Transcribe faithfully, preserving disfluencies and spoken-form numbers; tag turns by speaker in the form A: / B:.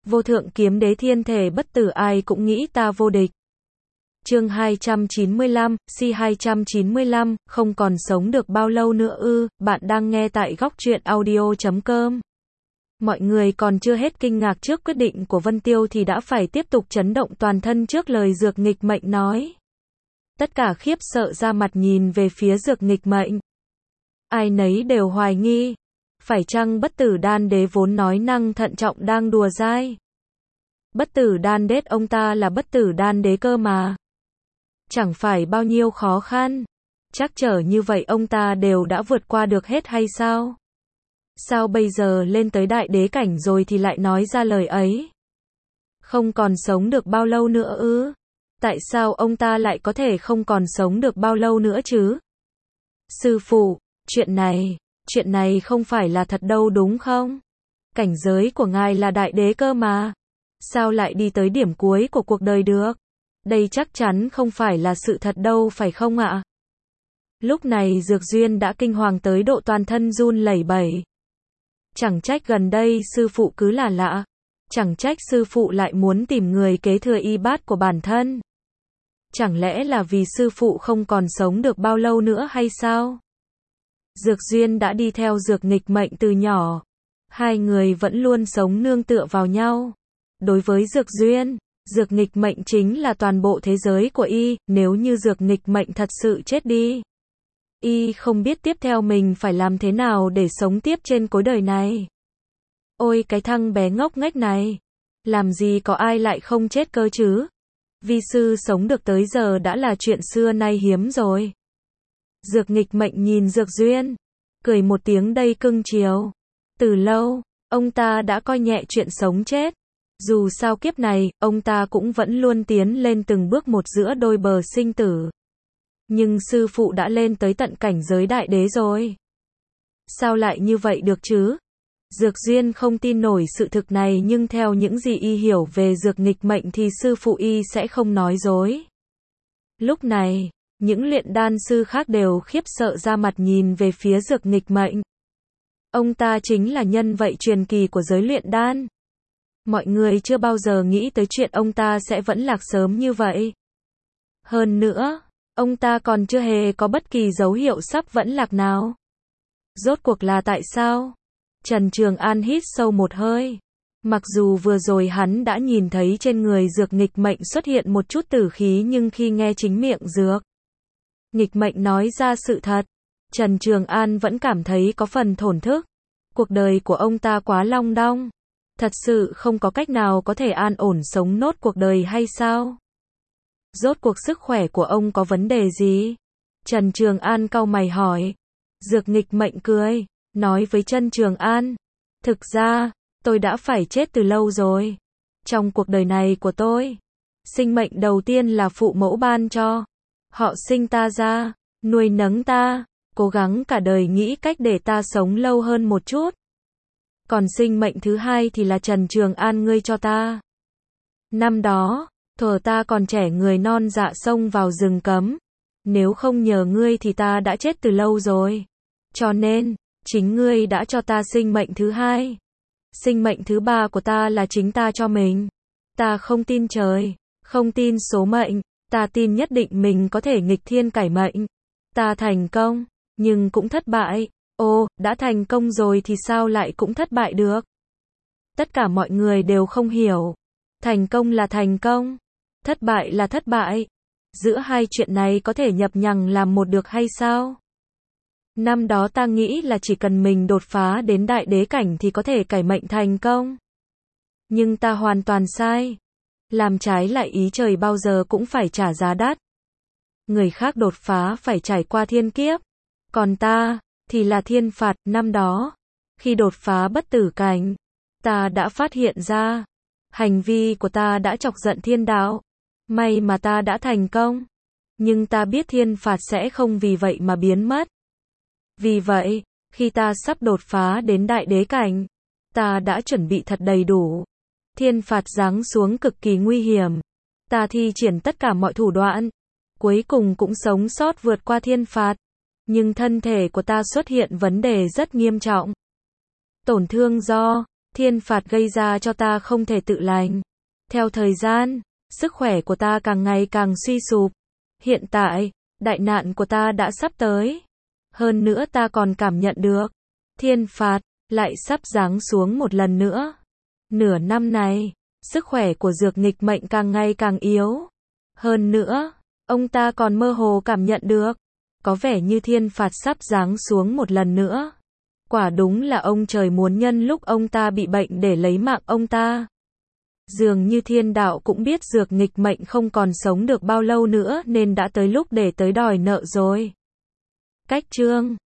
A: Vô thượng kiếm đế thiên thể bất tử ai cũng nghĩ ta vô địch. Chương hai trăm chín mươi lăm, si hai trăm chín mươi lăm, không còn sống được bao lâu nữa ư, bạn đang nghe tại góc truyện audio chấm com. Mọi người còn chưa hết kinh ngạc trước quyết định của Vân Tiêu thì đã phải tiếp tục chấn động toàn thân trước lời Dược Nghịch Mệnh nói. Tất cả khiếp sợ ra mặt nhìn về phía Dược Nghịch Mệnh. Ai nấy đều hoài nghi. Phải chăng bất tử đan đế vốn nói năng thận trọng đang đùa dai? Bất tử đan đế ông ta là bất tử đan đế cơ mà. Chẳng phải bao nhiêu khó khăn. Chắc trở như vậy ông ta đều đã vượt qua được hết hay sao? Sao bây giờ lên tới đại đế cảnh rồi thì lại nói ra lời ấy? Không còn sống được bao lâu nữa ư? Tại sao ông ta lại có thể không còn sống được bao lâu nữa chứ? Sư phụ, chuyện này, chuyện này không phải là thật đâu đúng không? Cảnh giới của ngài là đại đế cơ mà. Sao lại đi tới điểm cuối của cuộc đời được? Đây chắc chắn không phải là sự thật đâu phải không ạ? Lúc này Dược Duyên đã kinh hoàng tới độ toàn thân run lẩy bẩy. Chẳng trách gần đây sư phụ cứ là lạ. Chẳng trách sư phụ lại muốn tìm người kế thừa y bát của bản thân. Chẳng lẽ là vì sư phụ không còn sống được bao lâu nữa hay sao? Dược Duyên đã đi theo Dược Nghịch Mệnh từ nhỏ. Hai người vẫn luôn sống nương tựa vào nhau. Đối với Dược Duyên, Dược Nghịch Mệnh chính là toàn bộ thế giới của y, nếu như Dược Nghịch Mệnh thật sự chết đi. Y không biết tiếp theo mình phải làm thế nào để sống tiếp trên cõi đời này. Ôi cái thằng bé ngốc nghếch này, làm gì có ai lại không chết cơ chứ? Vi sư sống được tới giờ đã là chuyện xưa nay hiếm rồi. Dược Nghịch Mệnh nhìn Dược Duyên, cười một tiếng đầy cưng chiều. Từ lâu, ông ta đã coi nhẹ chuyện sống chết. Dù sao kiếp này, ông ta cũng vẫn luôn tiến lên từng bước một giữa đôi bờ sinh tử. Nhưng sư phụ đã lên tới tận cảnh giới đại đế rồi. Sao lại như vậy được chứ? Dược Duyên không tin nổi sự thực này nhưng theo những gì y hiểu về Dược Nghịch Mệnh thì sư phụ y sẽ không nói dối. Lúc này, những luyện đan sư khác đều khiếp sợ ra mặt nhìn về phía Dược Nghịch Mệnh. Ông ta chính là nhân vật truyền kỳ của giới luyện đan. Mọi người chưa bao giờ nghĩ tới chuyện ông ta sẽ vẫn lạc sớm như vậy. Hơn nữa, ông ta còn chưa hề có bất kỳ dấu hiệu sắp vẫn lạc nào. Rốt cuộc là tại sao? Trần Trường An hít sâu một hơi. Mặc dù vừa rồi hắn đã nhìn thấy trên người Dược Nghịch Mệnh xuất hiện một chút tử khí nhưng khi nghe chính miệng Dược Nghịch Mệnh nói ra sự thật, Trần Trường An vẫn cảm thấy có phần thổn thức. Cuộc đời của ông ta quá long đong. Thật sự không có cách nào có thể an ổn sống nốt cuộc đời hay sao? Rốt cuộc sức khỏe của ông có vấn đề gì? Trần Trường An cau mày hỏi. Dược Nghịch Mệnh cười, nói với Trần Trường An. Thực ra, tôi đã phải chết từ lâu rồi. Trong cuộc đời này của tôi, sinh mệnh đầu tiên là phụ mẫu ban cho. Họ sinh ta ra, nuôi nấng ta, cố gắng cả đời nghĩ cách để ta sống lâu hơn một chút. Còn sinh mệnh thứ hai thì là Trần Trường An ngươi cho ta. Năm đó, thuở ta còn trẻ người non dạ xông vào rừng cấm. Nếu không nhờ ngươi thì ta đã chết từ lâu rồi. Cho nên, chính ngươi đã cho ta sinh mệnh thứ hai. Sinh mệnh thứ ba của ta là chính ta cho mình. Ta không tin trời, không tin số mệnh, ta tin nhất định mình có thể nghịch thiên cải mệnh. Ta thành công, nhưng cũng thất bại. Ồ, đã thành công rồi thì sao lại cũng thất bại được? Tất cả mọi người đều không hiểu. Thành công là thành công, thất bại là thất bại. Giữa hai chuyện này có thể nhập nhằng làm một được hay sao? Năm đó ta nghĩ là chỉ cần mình đột phá đến đại đế cảnh thì có thể cải mệnh thành công. Nhưng ta hoàn toàn sai. Làm trái lại ý trời bao giờ cũng phải trả giá đắt. Người khác đột phá phải trải qua thiên kiếp. Còn ta thì là thiên phạt. Năm đó, khi đột phá bất tử cảnh, ta đã phát hiện ra, hành vi của ta đã chọc giận thiên đạo. May mà ta đã thành công. Nhưng ta biết thiên phạt sẽ không vì vậy mà biến mất. Vì vậy, khi ta sắp đột phá đến đại đế cảnh, ta đã chuẩn bị thật đầy đủ. Thiên phạt giáng xuống cực kỳ nguy hiểm. Ta thi triển tất cả mọi thủ đoạn. Cuối cùng cũng sống sót vượt qua thiên phạt. Nhưng thân thể của ta xuất hiện vấn đề rất nghiêm trọng. Tổn thương do Thiên phạt gây ra cho ta không thể tự lành. Theo thời gian, sức khỏe của ta càng ngày càng suy sụp. Hiện tại, đại nạn của ta đã sắp tới. Hơn nữa ta còn cảm nhận được, thiên phạt lại sắp giáng xuống một lần nữa. Nửa năm này, sức khỏe của Dược Nghịch Mệnh càng ngày càng yếu. Hơn nữa, ông ta còn mơ hồ cảm nhận được, có vẻ như thiên phạt sắp giáng xuống một lần nữa. Quả đúng là ông trời muốn nhân lúc ông ta bị bệnh để lấy mạng ông ta. Dường như thiên đạo cũng biết Dược Nghịch Mệnh không còn sống được bao lâu nữa nên đã tới lúc để tới đòi nợ rồi. Cách chương